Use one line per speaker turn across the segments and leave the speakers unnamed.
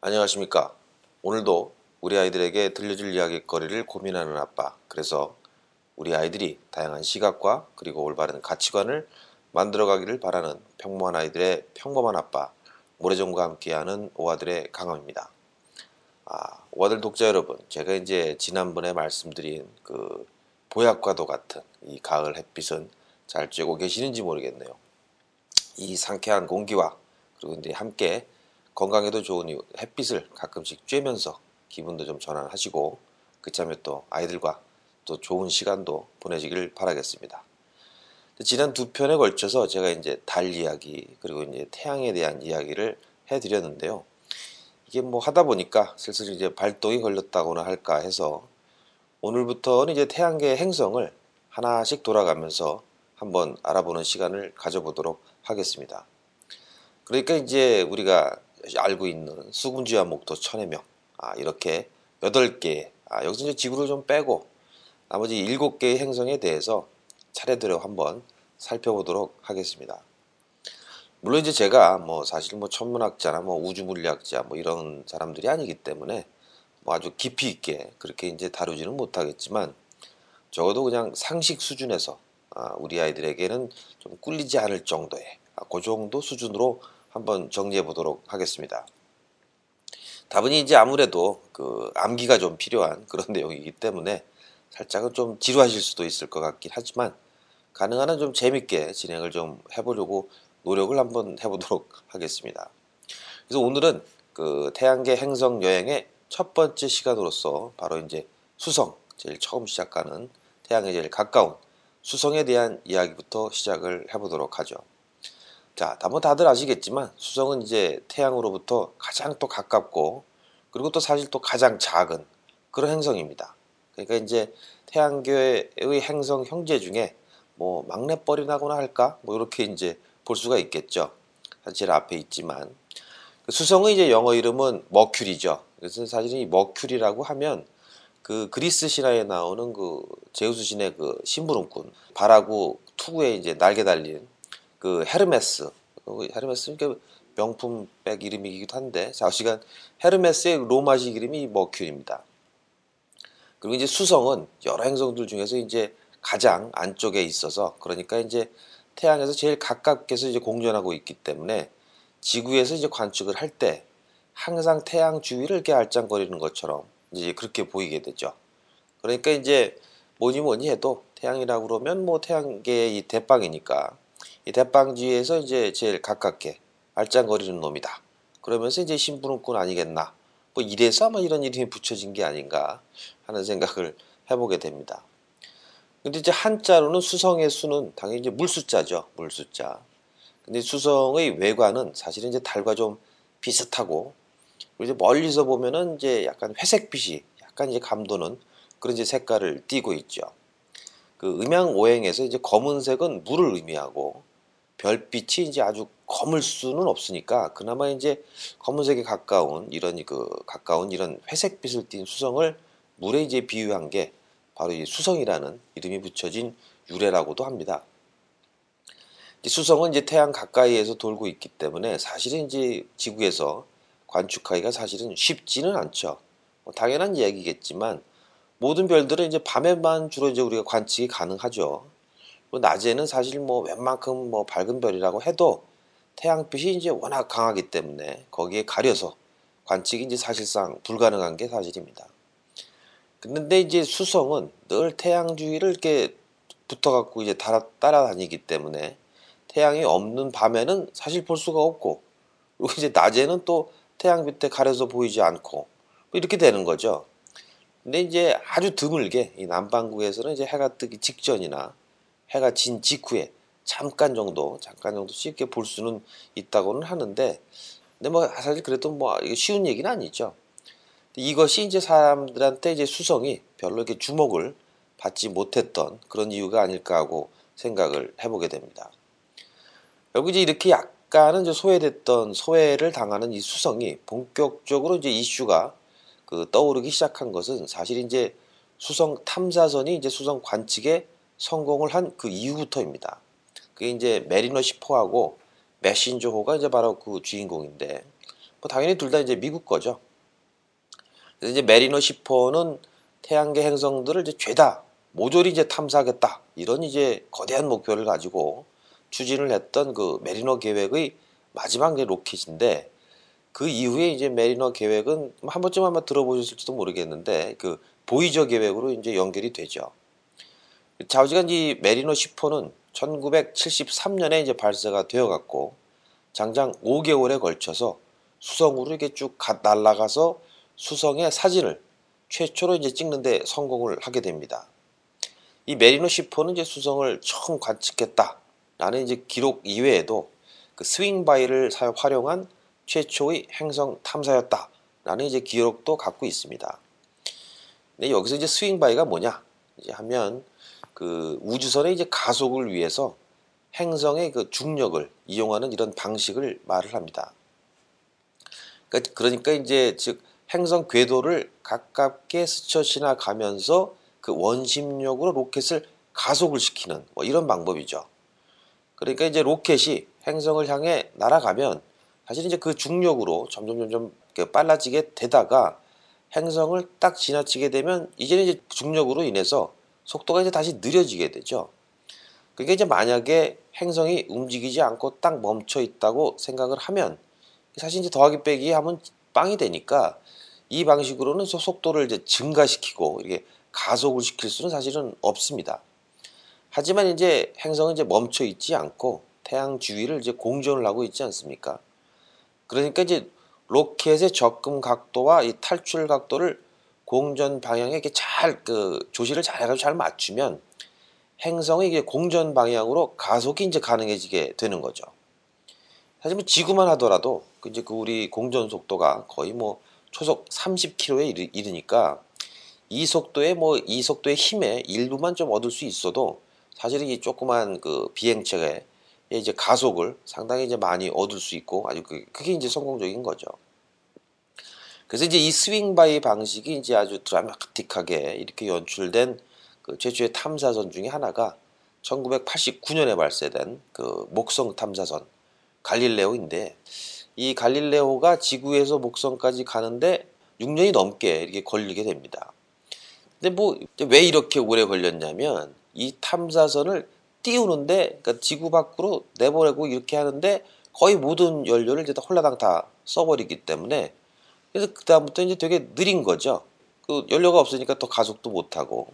안녕하십니까. 오늘도 우리 아이들에게 들려줄 이야기거리를 고민하는 아빠. 그래서 우리 아이들이 다양한 시각과 그리고 올바른 가치관을 만들어가기를 바라는 평범한 아이들의 평범한 아빠. 모래정과 함께하는 오아들의 강함입니다. 오아들 독자 여러분, 제가 이제 지난번에 말씀드린 그 보약과도 같은 이 가을 햇빛은 잘 쬐고 계시는지 모르겠네요. 이 상쾌한 공기와 그리고 이제 함께 건강에도 좋은 이 햇빛을 가끔씩 쬐면서 기분도 좀 전환하시고 그참에 또 아이들과 또 좋은 시간도 보내시길 바라겠습니다. 지난 두 편에 걸쳐서 제가 이제 달 이야기 그리고 이제 태양에 대한 이야기를 해드렸는데요. 이게 뭐 하다 보니까 슬슬 이제 발동이 걸렸다고나 할까 해서 오늘부터는 이제 태양계의 행성을 하나씩 돌아가면서 한번 알아보는 시간을 가져보도록 하겠습니다. 그러니까 이제 우리가 알고 있는 수금주와 목토 천해명 이렇게 8개 여기서 이제 지구를 좀 빼고 나머지 7개의 행성에 대해서 차례대로 한번 살펴보도록 하겠습니다. 물론 이제 제가 뭐 사실 뭐 천문학자나 뭐 우주물리학자 뭐 이런 사람들이 아니기 때문에 뭐 아주 깊이 있게 그렇게 이제 다루지는 못하겠지만 적어도 그냥 상식 수준에서 우리 아이들에게는 좀 꿀리지 않을 정도의 그 정도 수준으로 한번 정리해 보도록 하겠습니다. 답은 이제 아무래도 그 암기가 좀 필요한 그런 내용이기 때문에 살짝은 좀 지루하실 수도 있을 것 같긴 하지만 가능한 한 좀 재밌게 진행을 좀 해보려고 노력을 한번 해보도록 하겠습니다. 그래서 오늘은 그 태양계 행성 여행의 첫 번째 시간으로서 바로 이제 수성, 제일 처음 시작하는 태양에 제일 가까운 수성에 대한 이야기부터 시작을 해보도록 하죠. 자, 뭐 다들 아시겠지만 수성은 이제 태양으로부터 가장 또 가깝고 그리고 또 사실 또 가장 작은 그런 행성입니다. 그러니까 이제 태양계의 행성 형제 중에 뭐 막내뻘이라고나 할까? 뭐 이렇게 이제 볼 수가 있겠죠. 사실 앞에 있지만 수성의 이제 영어 이름은 머큐리죠. 그래서 사실 이 머큐리라고 하면 그 그리스 신화에 나오는 그 제우스 신의 그 심부름꾼 발하고 투구에 이제 날개 달린 그 헤르메스, 헤르메스는 그 명품 백 이름이기도 한데 좌우시간 헤르메스의 로마식 이름이 머큐리입니다. 그리고 이제 수성은 여러 행성들 중에서 이제 가장 안쪽에 있어서 그러니까 이제 태양에서 제일 가깝게서 이제 공전하고 있기 때문에 지구에서 이제 관측을 할 때 항상 태양 주위를 이렇게 알짱거리는 것처럼 이제 그렇게 보이게 되죠. 그러니까 이제 뭐니 해도 태양이라고 그러면 뭐 태양계의 이 대빵이니까 이 대빵지에서 이제 제일 가깝게 알짱거리는 놈이다. 그러면서 이제 심부름꾼 아니겠나. 뭐 이래서 아마 이런 이름이 붙여진 게 아닌가 하는 생각을 해보게 됩니다. 근데 이제 한자로는 수성의 수는 당연히 이제 물수자죠. 물수자. 근데 수성의 외관은 사실은 이제 달과 좀 비슷하고 그리고 이제 멀리서 보면은 이제 약간 회색빛이 약간 이제 감도는 그런 이제 색깔을 띠고 있죠. 그 음양오행에서 이제 검은색은 물을 의미하고 별빛이 이제 아주 검을 수는 없으니까 그나마 이제 검은색에 가까운 이런 회색빛을 띤 수성을 물에 이제 비유한 게 바로 이 수성이라는 이름이 붙여진 유래라고도 합니다. 수성은 이제 태양 가까이에서 돌고 있기 때문에 사실은 이제 지구에서 관측하기가 사실은 쉽지는 않죠. 뭐 당연한 이야기겠지만 모든 별들은 이제 밤에만 주로 이제 우리가 관측이 가능하죠. 낮에는 사실 뭐 웬만큼 뭐 밝은 별이라고 해도 태양빛이 이제 워낙 강하기 때문에 거기에 가려서 관측이 이제 사실상 불가능한 게 사실입니다. 근데 이제 수성은 늘 태양 주위를 이렇게 붙어갖고 이제 따라다니기 때문에 태양이 없는 밤에는 사실 볼 수가 없고 그리고 이제 낮에는 또 태양 밑에 가려서 보이지 않고 뭐 이렇게 되는 거죠. 근데 이제 아주 드물게 이 남반구에서는 이제 해가 뜨기 직전이나 해가 진 직후에 잠깐 정도 쉽게 볼 수는 있다고는 하는데 근데 뭐 사실 그래도 뭐 이게 쉬운 얘기는 아니죠. 이것이 이제 사람들한테 이제 수성이 별로 이렇게 주목을 받지 못했던 그런 이유가 아닐까 하고 생각을 해보게 됩니다. 결국 이제 이렇게 약간은 이제 소외를 당하는 이 수성이 본격적으로 이제 이슈가 그 떠오르기 시작한 것은 사실 이제 수성 탐사선이 이제 수성 관측에 성공을 한 그 이후부터입니다. 그게 이제 메리너 10호하고 메신저호가 이제 바로 그 주인공인데 뭐 당연히 둘 다 이제 미국 거죠. 그래서 이제 메리너 10호는 태양계 행성들을 이제 죄다 모조리 이제 탐사하겠다, 이런 이제 거대한 목표를 가지고 추진을 했던 그 메리너 계획의 마지막 이제 로켓인데, 그 이후에 이제 메리너 계획은 한 번쯤 아마 들어보셨을지도 모르겠는데 그 보이저 계획으로 이제 연결이 되죠. 좌우지간 이 메리너 10호는 1973년에 이제 발사가 되어 갖고 장장 5개월에 걸쳐서 수성으로 이렇게 쭉 날아가서 수성의 사진을 최초로 이제 찍는데 성공을 하게 됩니다. 이 메리너 10호는 이제 수성을 처음 관측했다라는 이제 기록 이외에도 그 스윙바이를 활용한 최초의 행성 탐사였다라는 이제 기록도 갖고 있습니다. 근데 여기서 이제 스윙바이가 뭐냐 이제 하면 그 우주선의 이제 가속을 위해서 행성의 그 중력을 이용하는 이런 방식을 말을 합니다. 그러니까 이제 즉 행성 궤도를 가깝게 스쳐 지나가면서 그 원심력으로 로켓을 가속을 시키는 뭐 이런 방법이죠. 그러니까 이제 로켓이 행성을 향해 날아가면 사실 이제 그 중력으로 점점 빨라지게 되다가 행성을 딱 지나치게 되면 이제는 이제 중력으로 인해서 속도가 이제 다시 느려지게 되죠. 그게 이제 만약에 행성이 움직이지 않고 딱 멈춰 있다고 생각을 하면 사실 이제 더하기 빼기 하면 빵이 되니까 이 방식으로는 속도를 이제 증가시키고 이게 가속을 시킬 수는 사실은 없습니다. 하지만 이제 행성은 이제 멈춰 있지 않고 태양 주위를 이제 공전을 하고 있지 않습니까? 그러니까 이제 로켓의 접근 각도와 이 탈출 각도를 공전 방향에 이렇게 잘 조시를 잘 해가지고 잘 맞추면 행성이 이게 공전 방향으로 가속이 이제 가능해지게 되는 거죠. 사실 뭐 지구만 하더라도 이제 그 우리 공전 속도가 거의 뭐 초속 30km에 이르니까 이 속도의 힘의 일부만 좀 얻을 수 있어도 사실은 이 조그만 그 비행체의 이제 가속을 상당히 이제 많이 얻을 수 있고 아주 그게 이제 성공적인 거죠. 그래서 이제 이 스윙바이 방식이 이제 아주 드라마틱하게 이렇게 연출된 그 최초의 탐사선 중에 하나가 1989년에 발사된 그 목성 탐사선 갈릴레오인데, 이 갈릴레오가 지구에서 목성까지 가는데 6년이 넘게 이렇게 걸리게 됩니다. 근데 뭐 왜 이렇게 오래 걸렸냐면 이 탐사선을 띄우는데, 그러니까 지구 밖으로 내보내고 이렇게 하는데 거의 모든 연료를 이제 다 홀라당 다 써버리기 때문에, 그래서 그 다음부터 이제 되게 느린 거죠. 그 연료가 없으니까 더 가속도 못하고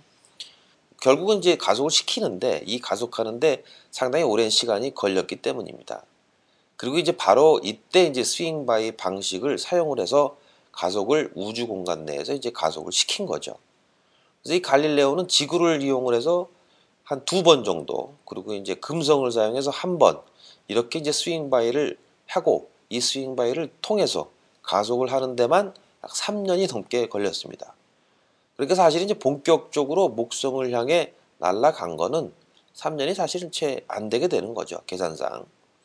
결국은 이제 가속을 시키는데 이 가속하는데 상당히 오랜 시간이 걸렸기 때문입니다. 그리고 이제 바로 이때 이제 스윙바이 방식을 사용을 해서 가속을 우주 공간 내에서 이제 가속을 시킨 거죠. 그래서 이 갈릴레오는 지구를 이용을 해서 한 2번 정도, 그리고 이제 금성을 사용해서 1번 이렇게 이제 스윙바이를 하고 이 스윙바이를 통해서 가속을 하는 데만 약 3년이 넘게 걸렸습니다. 그러니까 사실 이제 본격적으로 목성을 향해 날아간 거는 3년이 사실은 채 안 되게 되는 거죠, 계산상.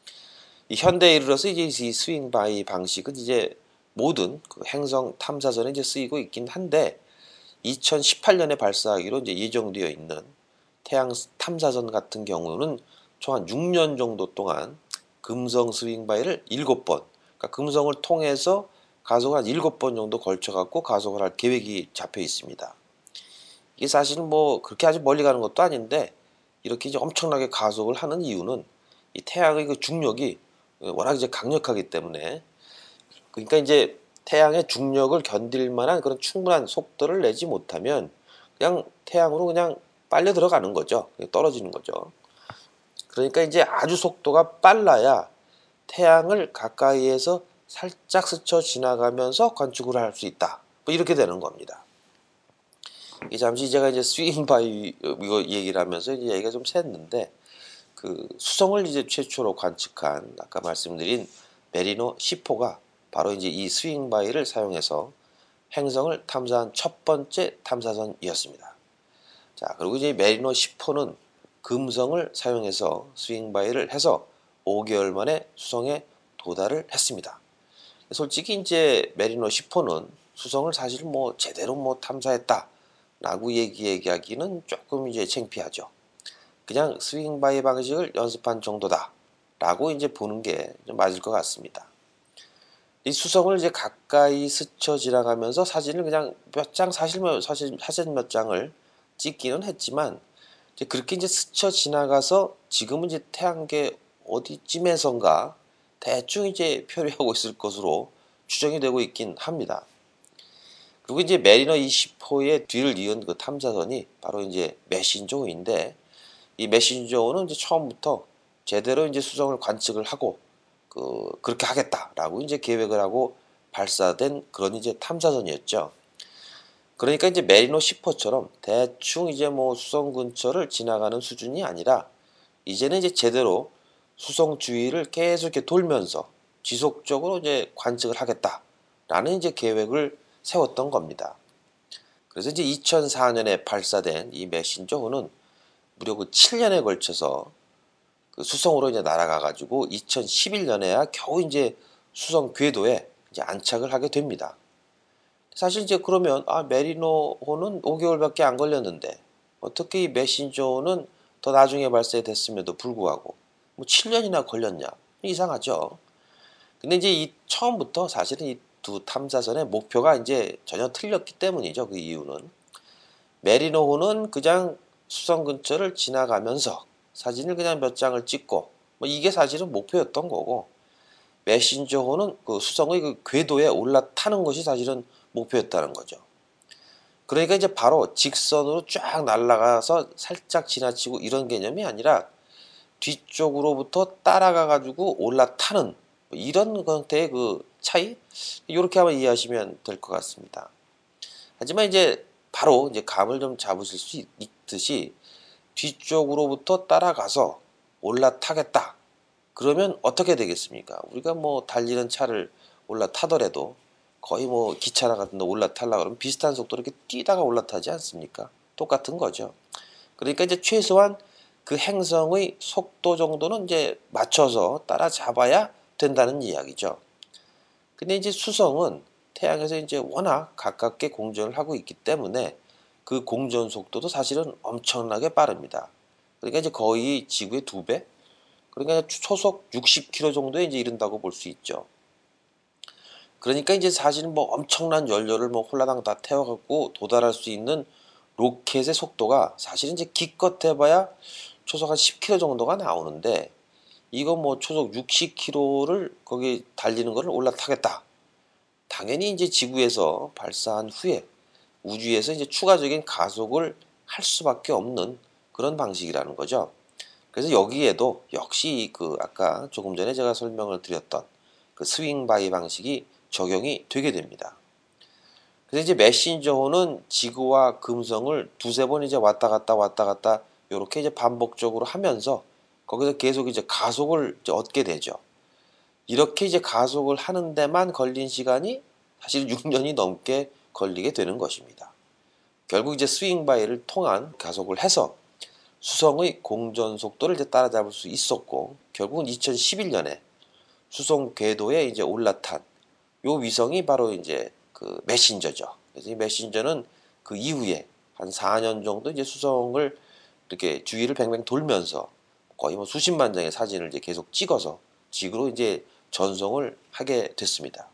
이 현대에 이르러서 이제 이 스윙바이 방식은 이제 모든 그 행성 탐사선에 이제 쓰이고 있긴 한데 2018년에 발사하기로 이제 예정되어 있는 태양 탐사선 같은 경우는 총 한 6년 정도 동안 금성 스윙바이를 7번, 그러니까 금성을 통해서 가속을 한 7번 정도 걸쳐갖고 가속을 할 계획이 잡혀 있습니다. 이게 사실은 뭐 그렇게 아주 멀리 가는 것도 아닌데 이렇게 이제 엄청나게 가속을 하는 이유는 이 태양의 그 중력이 워낙 이제 강력하기 때문에, 그러니까 이제 태양의 중력을 견딜 만한 그런 충분한 속도를 내지 못하면 그냥 태양으로 그냥 빨려 들어가는 거죠. 떨어지는 거죠. 그러니까 이제 아주 속도가 빨라야 태양을 가까이에서 살짝 스쳐 지나가면서 관측을 할 수 있다. 뭐 이렇게 되는 겁니다. 잠시 제가 이제 스윙바이 이거 얘기를 하면서 이제 얘기가 좀 샜는데, 그 수성을 이제 최초로 관측한 아까 말씀드린 메리너 10호가 바로 이제 이 스윙바이를 사용해서 행성을 탐사한 첫 번째 탐사선이었습니다. 자, 그리고 이제 메리너 10호는 금성을 사용해서 스윙바이를 해서 5개월 만에 수성에 도달을 했습니다. 솔직히 이제 메리너 10호는 수성을 사실 뭐 제대로 뭐 탐사했다라고 얘기하기는 조금 이제 창피하죠. 그냥 스윙바이 방식을 연습한 정도다라고 이제 보는 게 좀 맞을 것 같습니다. 이 수성을 이제 가까이 스쳐 지나가면서 사진을 그냥 몇 장, 사진 몇 장을 찍기는 했지만, 이제 그렇게 이제 스쳐 지나가서 지금은 이제 태양계 어디쯤에선가 대충 이제 표류하고 있을 것으로 추정이 되고 있긴 합니다. 그리고 이제 메리너 20호의 뒤를 이은 그 탐사선이 바로 이제 메신저호인데, 이 메신저호는 이제 처음부터 제대로 이제 수성을 관측을 하고 그렇게 하겠다라고 이제 계획을 하고 발사된 그런 이제 탐사선이었죠. 그러니까 이제 메리노 10호처럼 대충 이제 뭐 수성 근처를 지나가는 수준이 아니라, 이제는 이제 제대로 수성 주위를 계속 이렇게 돌면서 지속적으로 이제 관측을 하겠다라는 이제 계획을 세웠던 겁니다. 그래서 이제 2004년에 발사된 이 메신저호는 무려 그 7년에 걸쳐서 그 수성으로 이제 날아가 가지고 2011년에야 겨우 이제 수성 궤도에 이제 안착을 하게 됩니다. 사실 이제 그러면 메리노호는 5개월밖에 안 걸렸는데 어떻게 이 메신저호는 더 나중에 발사됐음에도 불구하고 뭐 7년이나 걸렸냐? 이상하죠. 근데 이제 이 처음부터 사실은 이 두 탐사선의 목표가 이제 전혀 틀렸기 때문이죠. 그 이유는 메리노호는 그냥 수성 근처를 지나가면서 사진을 그냥 몇 장을 찍고 뭐 이게 사실은 목표였던 거고, 메신저호는 그 수성의 그 궤도에 올라타는 것이 사실은 목표였다는 거죠. 그러니까 이제 바로 직선으로 쫙 날아가서 살짝 지나치고 이런 개념이 아니라 뒤쪽으로부터 따라가 가지고 올라타는 이런 형태의 그 차이, 이렇게 한번 이해하시면 될 것 같습니다. 하지만 이제 바로 이제 감을 좀 잡으실 수 있듯이 뒤쪽으로부터 따라가서 올라타겠다. 그러면 어떻게 되겠습니까? 우리가 뭐 달리는 차를 올라타더라도 거의 뭐 기차나 같은 데 올라타려고 그러면 비슷한 속도로 이렇게 뛰다가 올라타지 않습니까? 똑같은 거죠. 그러니까 이제 최소한 그 행성의 속도 정도는 이제 맞춰서 따라잡아야 된다는 이야기죠. 근데 이제 수성은 태양에서 이제 워낙 가깝게 공전을 하고 있기 때문에 그 공전 속도도 사실은 엄청나게 빠릅니다. 그러니까 이제 거의 지구의 2배? 그러니까 초속 60km 정도에 이제 이른다고 볼 수 있죠. 그러니까 이제 사실은 뭐 엄청난 연료를 뭐 홀라당 다 태워갖고 도달할 수 있는 로켓의 속도가 사실은 이제 기껏 해봐야 초속 한 10km 정도가 나오는데, 이거 뭐 초속 60km를 거기 달리는 거를 올라타겠다. 당연히 이제 지구에서 발사한 후에 우주에서 이제 추가적인 가속을 할 수밖에 없는 그런 방식이라는 거죠. 그래서 여기에도 역시 그 아까 조금 전에 제가 설명을 드렸던 그 스윙 바이 방식이 적용이 되게 됩니다. 그래서 이제 메신저호는 지구와 금성을 두세 번 이제 왔다 갔다 이렇게 이제 반복적으로 하면서 거기서 계속 이제 가속을 이제 얻게 되죠. 이렇게 이제 가속을 하는 데만 걸린 시간이 사실 6년이 넘게 걸리게 되는 것입니다. 결국 이제 스윙 바이를 통한 가속을 해서 수성의 공전 속도를 이제 따라잡을 수 있었고, 결국은 2011년에 수성 궤도에 이제 올라탄 요 위성이 바로 이제 그 메신저죠. 그래서 이 메신저는 그 이후에 한 4년 정도 이제 수성을 이렇게 주위를 뱅뱅 돌면서 거의 뭐 수십만 장의 사진을 이제 계속 찍어서 지구로 이제 전송을 하게 됐습니다.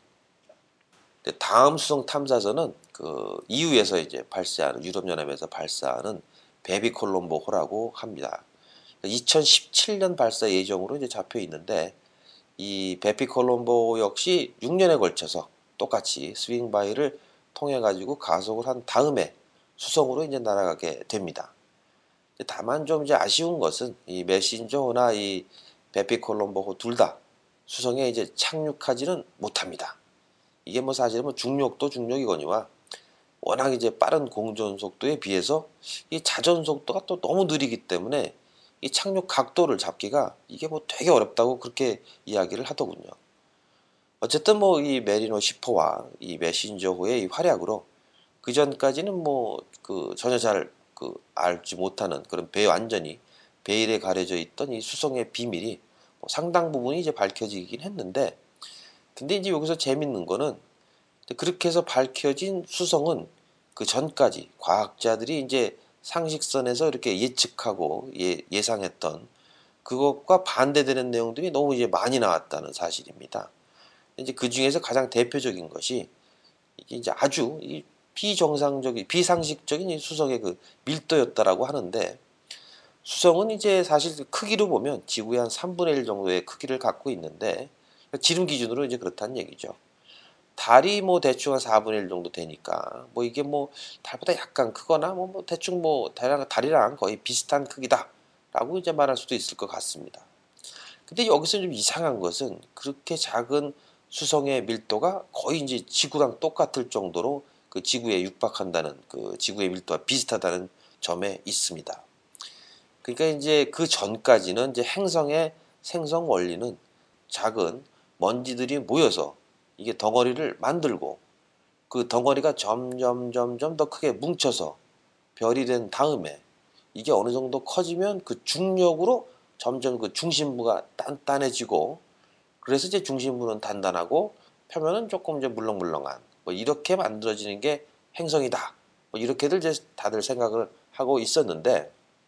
다음 수성 탐사선은 그 EU에서 이제 발사하는, 유럽연합에서 발사하는 베비콜롬보호라고 합니다. 2017년 발사 예정으로 이제 잡혀 있는데, 이 베피콜롬보 역시 6년에 걸쳐서 똑같이 스윙 바이를 통해 가지고 가속을 한 다음에 수성으로 이제 날아가게 됩니다. 다만 좀 이제 아쉬운 것은 이 메신저호나 이 베피콜롬보호 둘 다 수성에 이제 착륙하지는 못합니다. 이게 뭐 사실은 뭐 중력도 중력이거니와 워낙 이제 빠른 공전 속도에 비해서 이 자전 속도가 또 너무 느리기 때문에 이 착륙 각도를 잡기가 이게 뭐 되게 어렵다고 그렇게 이야기를 하더군요. 어쨌든 뭐 이 메리노 10호와 이 메신저호의 이 활약으로 그 전까지는 뭐 그 전혀 잘 그 알지 못하는 그런 배 완전히 베일에 가려져 있던 이 수성의 비밀이 뭐 상당 부분이 이제 밝혀지긴 했는데, 근데 이제 여기서 재밌는 거는 그렇게 해서 밝혀진 수성은 그 전까지 과학자들이 이제 상식선에서 이렇게 예측하고 예상했던 그것과 반대되는 내용들이 너무 이제 많이 나왔다는 사실입니다. 이제 그 중에서 가장 대표적인 것이 이게 이제 아주 이 비정상적인 비상식적인 이 수성의 그 밀도였다라고 하는데, 수성은 이제 사실 그 크기로 보면 지구의 한 3분의 1 정도의 크기를 갖고 있는데, 지름 기준으로 이제 그렇다는 얘기죠. 달이 뭐 대충 한 4분의 1 정도 되니까 뭐 이게 뭐 달보다 약간 크거나 뭐 대충 뭐 달이랑 거의 비슷한 크기다라고 이제 말할 수도 있을 것 같습니다. 근데 여기서 좀 이상한 것은 그렇게 작은 수성의 밀도가 거의 이제 지구랑 똑같을 정도로 그 지구에 육박한다는, 그 지구의 밀도와 비슷하다는 점에 있습니다. 그러니까 이제 그 전까지는 이제 행성의 생성 원리는 작은 먼지들이 모여서 이게 덩어리를 만들고, 그 덩어리가 점점 더 크게 뭉쳐서 별이 된 다음에 이게 어느 정도 커지면 그 중력으로 점점 그 중심부가 단단해지고, 그래서 이제 중심부는 단단하고 표면은 조금 이제 물렁물렁한 뭐 이렇게 만들어지는 게 행성이다. 뭐 이렇게들 이제 다들 생각을 하고 있었는데,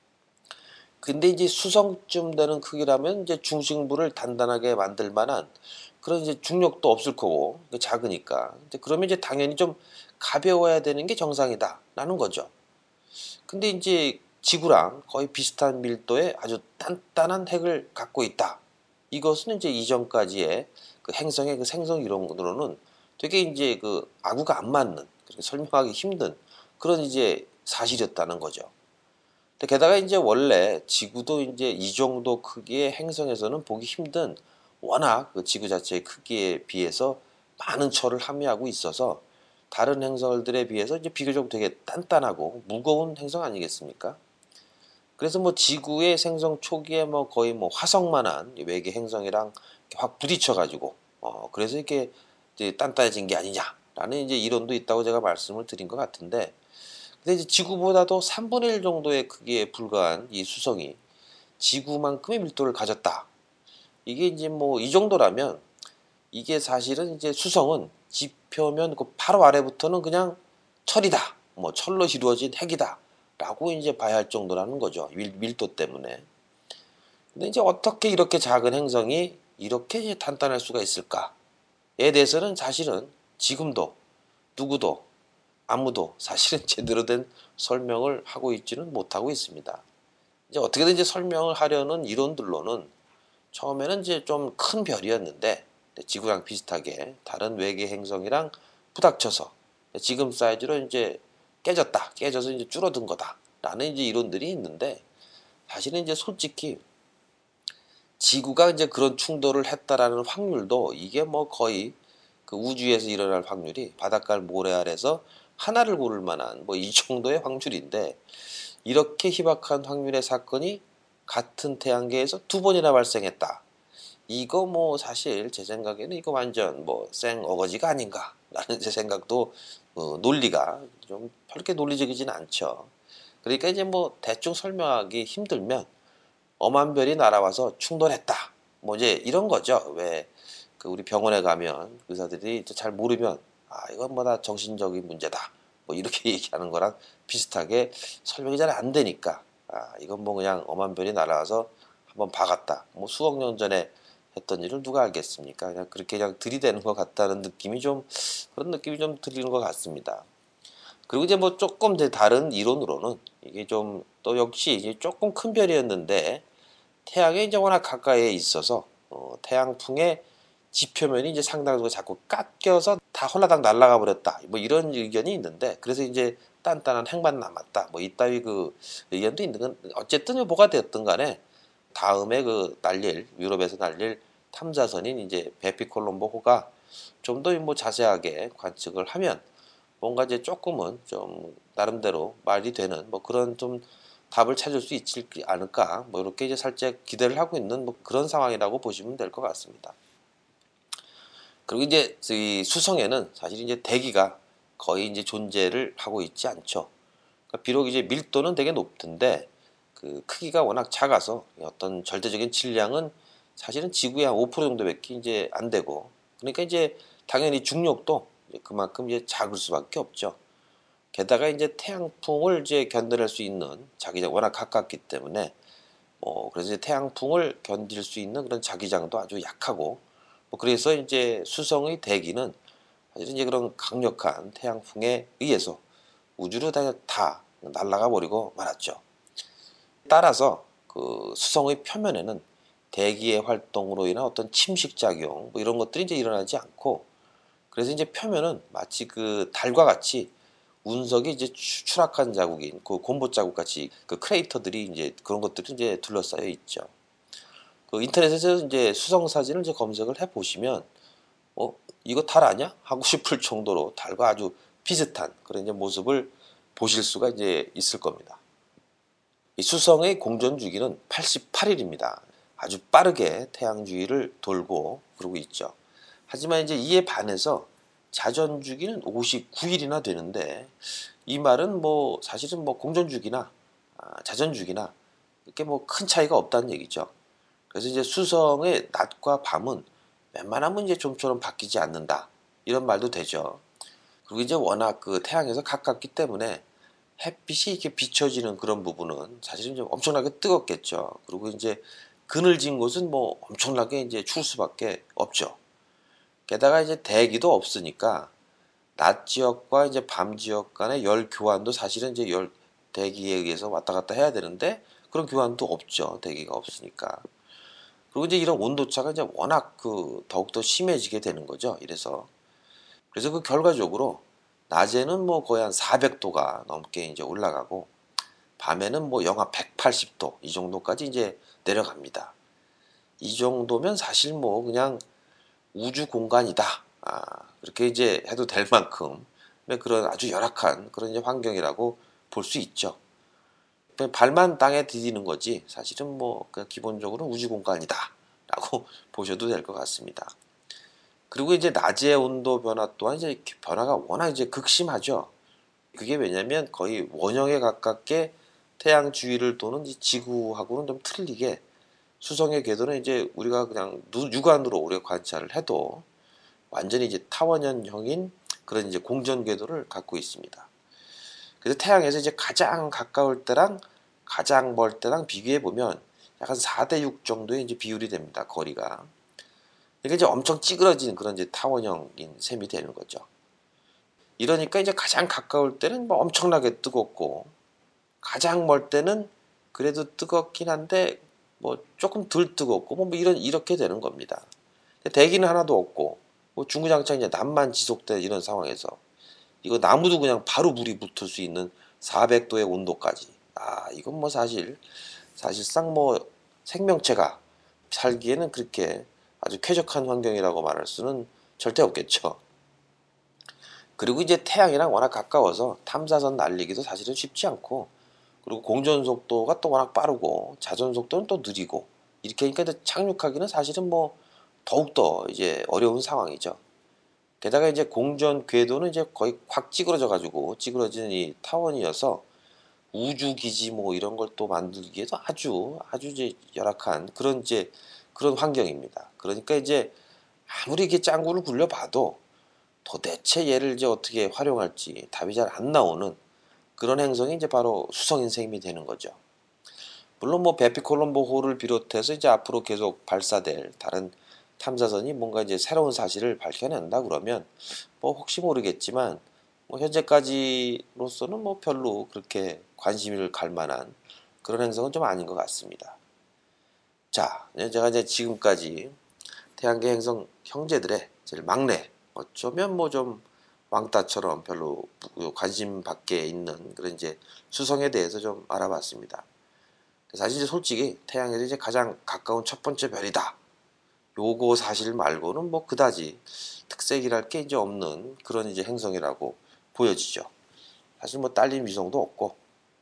근데 이제 수성쯤 되는 크기라면 이제 중심부를 단단하게 만들 만한 그런 이제 중력도 없을 거고 작으니까 이제 그러면 이제 당연히 좀 가벼워야 되는 게 정상이다라는 거죠. 근데 이제 지구랑 거의 비슷한 밀도의 아주 단단한 핵을 갖고 있다. 이것은 이제 이전까지의 그 행성의 그 생성 이론으로는 되게 이제 그 아구가 안 맞는, 그렇게 설명하기 힘든 그런 이제 사실이었다는 거죠. 게다가 이제 원래 지구도 이제 이 정도 크기의 행성에서는 보기 힘든, 워낙 그 지구 자체의 크기에 비해서 많은 철을 함유하고 있어서 다른 행성들에 비해서 이제 비교적 되게 단단하고 무거운 행성 아니겠습니까? 그래서 뭐 지구의 생성 초기에 뭐 거의 뭐 화성만한 외계 행성이랑 확 부딪혀가지고 그래서 이렇게 이제 단단해진 게 아니냐라는 이제 이론도 있다고 제가 말씀을 드린 것 같은데, 근데 이제 지구보다도 3분의 1 정도의 크기에 불과한 이 수성이 지구만큼의 밀도를 가졌다. 이게 이제 뭐 이 정도라면 이게 사실은 이제 수성은 지표면 그 바로 아래부터는 그냥 철이다. 뭐 철로 이루어진 핵이다. 라고 이제 봐야 할 정도라는 거죠. 밀도 때문에. 근데 이제 어떻게 이렇게 작은 행성이 이렇게 이제 단단할 수가 있을까에 대해서는 사실은 지금도 누구도 아무도 사실은 제대로 된 설명을 하고 있지는 못하고 있습니다. 이제 어떻게든 이제 설명을 하려는 이론들로는 처음에는 이제 좀 큰 별이었는데 지구랑 비슷하게 다른 외계 행성이랑 부닥쳐서 지금 사이즈로 이제 깨져서 이제 줄어든 거다라는 이제 이론들이 있는데, 사실은 이제 솔직히 지구가 이제 그런 충돌을 했다라는 확률도 이게 뭐 거의 그 우주에서 일어날 확률이 바닷가 모래알에서 하나를 고를 만한 뭐 이 정도의 확률인데, 이렇게 희박한 확률의 사건이 같은 태양계에서 2번이나 발생했다. 이거 뭐 사실 제 생각에는 이거 완전 뭐 생어거지가 아닌가라는 제 생각도, 논리가 좀 별게 논리적이진 않죠. 그러니까 이제 뭐 대충 설명하기 힘들면 엄한 별이 날아와서 충돌했다. 뭐 이제 이런 거죠. 왜 그 우리 병원에 가면 의사들이 잘 모르면 이건 뭐 다 정신적인 문제다. 뭐 이렇게 얘기하는 거랑 비슷하게 설명이 잘 안 되니까 이건 뭐 그냥 엄한 별이 날아와서 한번 박았다. 뭐 수억 년 전에 했던 일을 누가 알겠습니까? 그냥 그렇게 그냥 들이대는 것 같다는 느낌이 좀, 그런 느낌이 좀 들리는 것 같습니다. 그리고 이제 뭐 조금 이제 다른 이론으로는 이게 좀 또 역시 이제 조금 큰 별이었는데 태양에 이제 워낙 가까이에 있어서 태양풍의 지표면이 이제 상당수가 자꾸 깎여서 다 홀라당 날아가 버렸다. 뭐 이런 의견이 있는데, 그래서 이제 단단한 핵만 남았다. 뭐 이따위 그 의견도 있는 건 어쨌든 뭐가 되었든 간에 다음에 그 날릴 유럽에서 날릴 탐사선인 이제 베피콜롬보호가 좀 더 뭐 자세하게 관측을 하면 뭔가 이제 조금은 좀 나름대로 말이 되는 뭐 그런 좀 답을 찾을 수 있지 않을까, 뭐 이렇게 이제 살짝 기대를 하고 있는 뭐 그런 상황이라고 보시면 될 것 같습니다. 그리고 이제 이 수성에는 사실 이제 대기가 거의 이제 존재를 하고 있지 않죠. 그러니까 비록 이제 밀도는 되게 높던데 그 크기가 워낙 작아서 어떤 절대적인 질량은 사실은 지구의 한 5% 정도밖에 이제 안 되고, 그러니까 이제 당연히 중력도 이제 그만큼 이제 작을 수밖에 없죠. 게다가 이제 태양풍을 이제 견뎌낼 수 있는 자기장 워낙 가깝기 때문에 그래서 이제 태양풍을 견딜 수 있는 그런 자기장도 아주 약하고, 그래서 이제 수성의 대기는 사실 이제 그런 강력한 태양풍에 의해서 우주로 다 날아가 버리고 말았죠. 따라서 그 수성의 표면에는 대기의 활동으로 인한 어떤 침식 작용 이런 것들이 이제 일어나지 않고, 그래서 이제 표면은 마치 그 달과 같이 운석이 이제 추락한 자국인 그 곰보 자국 같이 그 크레이터들이 이제 그런 것들이 이제 둘러싸여 있죠. 그 인터넷에서 이제 수성 사진을 이제 검색을 해 보시면 이거 달 아니야? 하고 싶을 정도로 달과 아주 비슷한 그런 이제 모습을 보실 수가 이제 있을 겁니다. 이 수성의 공전 주기는 88일입니다. 아주 빠르게 태양 주위를 돌고 그러고 있죠. 하지만 이제 이에 반해서 자전 주기는 59일이나 되는데, 이 말은 뭐 사실은 뭐 공전 주기나 자전 주기나 이렇게 뭐 큰 차이가 없다는 얘기죠. 그래서 이제 수성의 낮과 밤은 웬만하면 이제 좀처럼 바뀌지 않는다, 이런 말도 되죠. 그리고 이제 워낙 그 태양에서 가깝기 때문에 햇빛이 이렇게 비춰지는 그런 부분은 사실은 좀 엄청나게 뜨겁겠죠. 그리고 이제 그늘진 곳은 뭐 엄청나게 이제 추울 수밖에 없죠. 게다가 이제 대기도 없으니까 낮 지역과 이제 밤 지역 간의 열 교환도 사실은 이제 열 대기에 의해서 왔다 갔다 해야 되는데 그런 교환도 없죠. 대기가 없으니까. 그리고 이제 이런 온도 차가 이제 워낙 그 더욱더 심해지게 되는 거죠. 그래서 그 결과적으로 낮에는 뭐 거의 한 400도가 넘게 이제 올라가고, 밤에는 뭐 영하 180도 이 정도까지 이제 내려갑니다. 이 정도면 사실 뭐 그냥 우주 공간이다, 그렇게 이제 해도 될 만큼 그런 아주 열악한 그런 이제 환경이라고 볼 수 있죠. 발만 땅에 디디는 거지 사실은 뭐 그냥 기본적으로 우주 공간이다라고 보셔도 될 것 같습니다. 그리고 이제 낮의 온도 변화 또한 이제 변화가 워낙 이제 극심하죠. 그게 왜냐면 거의 원형에 가깝게 태양 주위를 도는 이 지구하고는 좀 틀리게 수성의 궤도는 이제 우리가 그냥 육안으로 우리가 관찰을 해도 완전히 이제 타원형인 그런 이제 공전 궤도를 갖고 있습니다. 그래서 태양에서 이제 가장 가까울 때랑 가장 멀 때랑 비교해 보면 약간 4대 6 정도의 이제 비율이 됩니다. 거리가. 이게 이제 엄청 찌그러진 그런 이제 타원형인 셈이 되는 거죠. 이러니까 이제 가장 가까울 때는 뭐 엄청나게 뜨겁고, 가장 멀 때는 그래도 뜨겁긴 한데 뭐 조금 덜 뜨겁고 뭐 이렇게 되는 겁니다. 대기는 하나도 없고 뭐 중구장창 이제 낮만 지속된 이런 상황에서 이거 나무도 그냥 바로 물이 붙을 수 있는 400도의 온도까지, 이건 뭐 사실상 뭐 생명체가 살기에는 그렇게 아주 쾌적한 환경이라고 말할 수는 절대 없겠죠. 그리고 이제 태양이랑 워낙 가까워서 탐사선 날리기도 사실은 쉽지 않고, 그리고 공전 속도가 또 워낙 빠르고 자전 속도는 또 느리고, 이렇게 하니까 착륙하기는 사실은 뭐 더욱더 이제 어려운 상황이죠. 게다가 이제 공전 궤도는 이제 거의 확 찌그러져 가지고 찌그러진 이 타원이어서 우주 기지 뭐 이런 걸 또 만들기에도 아주 이제 열악한 그런 환경입니다. 그러니까 이제 아무리 이렇게 짱구를 굴려봐도 도대체 얘를 이제 어떻게 활용할지 답이 잘 안 나오는 그런 행성이 이제 바로 수성인 셈이 되는 거죠. 물론 뭐 베피콜롬보호를 비롯해서 이제 앞으로 계속 발사될 다른 탐사선이 뭔가 이제 새로운 사실을 밝혀낸다 그러면 뭐 혹시 모르겠지만 뭐 현재까지로서는 뭐 별로 그렇게 관심을 갈 만한 그런 행성은 좀 아닌 것 같습니다. 자, 제가 이제 지금까지 태양계 행성 형제들의 제일 막내, 어쩌면 뭐 좀 왕따처럼 별로 관심 밖에 있는 그런 이제 수성에 대해서 좀 알아봤습니다. 사실 이제 솔직히 태양에서 이제 가장 가까운 첫 번째 별이다, 요거 사실 말고는 뭐 그다지 특색이랄 게 이제 없는 그런 이제 행성이라고 보여지죠. 사실 뭐 딸린 위성도 없고,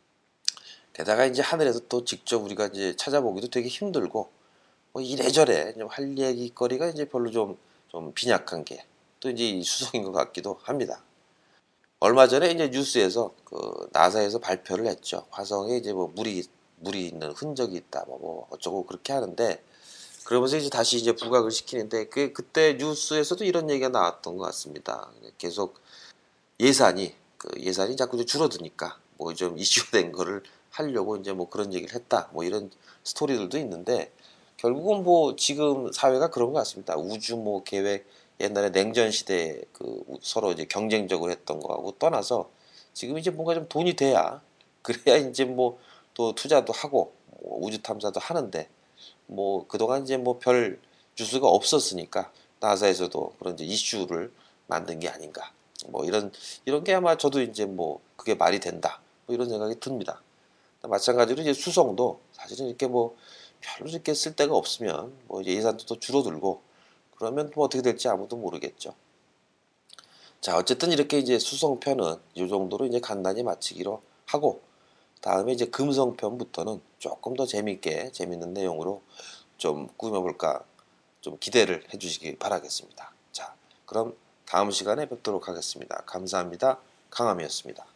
게다가 이제 하늘에서 또 직접 우리가 이제 찾아보기도 되게 힘들고, 뭐 이래저래 할 얘기거리가 이제 별로 좀 빈약한 게 또 이제 이 수성인 것 같기도 합니다. 얼마 전에 이제 뉴스에서 그 나사에서 발표를 했죠. 화성에 이제 뭐 물이 있는 흔적이 있다, 뭐 어쩌고 그렇게 하는데, 그러면서 이제 다시 이제 부각을 시키는데 그때 뉴스에서도 이런 얘기가 나왔던 것 같습니다. 계속 예산이 자꾸 이제 줄어드니까 뭐 좀 이슈된 거를 하려고 이제 뭐 그런 얘기를 했다, 뭐 이런 스토리들도 있는데, 결국은 뭐 지금 사회가 그런 것 같습니다. 우주 뭐 계획 옛날에 냉전 시대에 그 서로 이제 경쟁적으로 했던 거하고 떠나서 지금 이제 뭔가 좀 돈이 돼야 그래야 이제 뭐 또 투자도 하고 뭐 우주 탐사도 하는데 뭐 그동안 이제 뭐 별 뉴스가 없었으니까 나사에서도 그런 이제 이슈를 만든 게 아닌가. 뭐 이런 게 아마 저도 이제 뭐 그게 말이 된다. 뭐 이런 생각이 듭니다. 마찬가지로 이제 수성도 사실은 이렇게 뭐 별로 이렇게 쓸 데가 없으면 뭐 이제 예산도 또 줄어들고 그러면 뭐 어떻게 될지 아무도 모르겠죠. 자, 어쨌든 이렇게 이제 수성편은 이 정도로 이제 간단히 마치기로 하고 다음에 이제 금성편부터는 조금 더 재밌게 재밌는 내용으로 좀 꾸며볼까 좀 기대를 해주시기 바라겠습니다. 자, 그럼 다음 시간에 뵙도록 하겠습니다. 감사합니다. 강함이었습니다.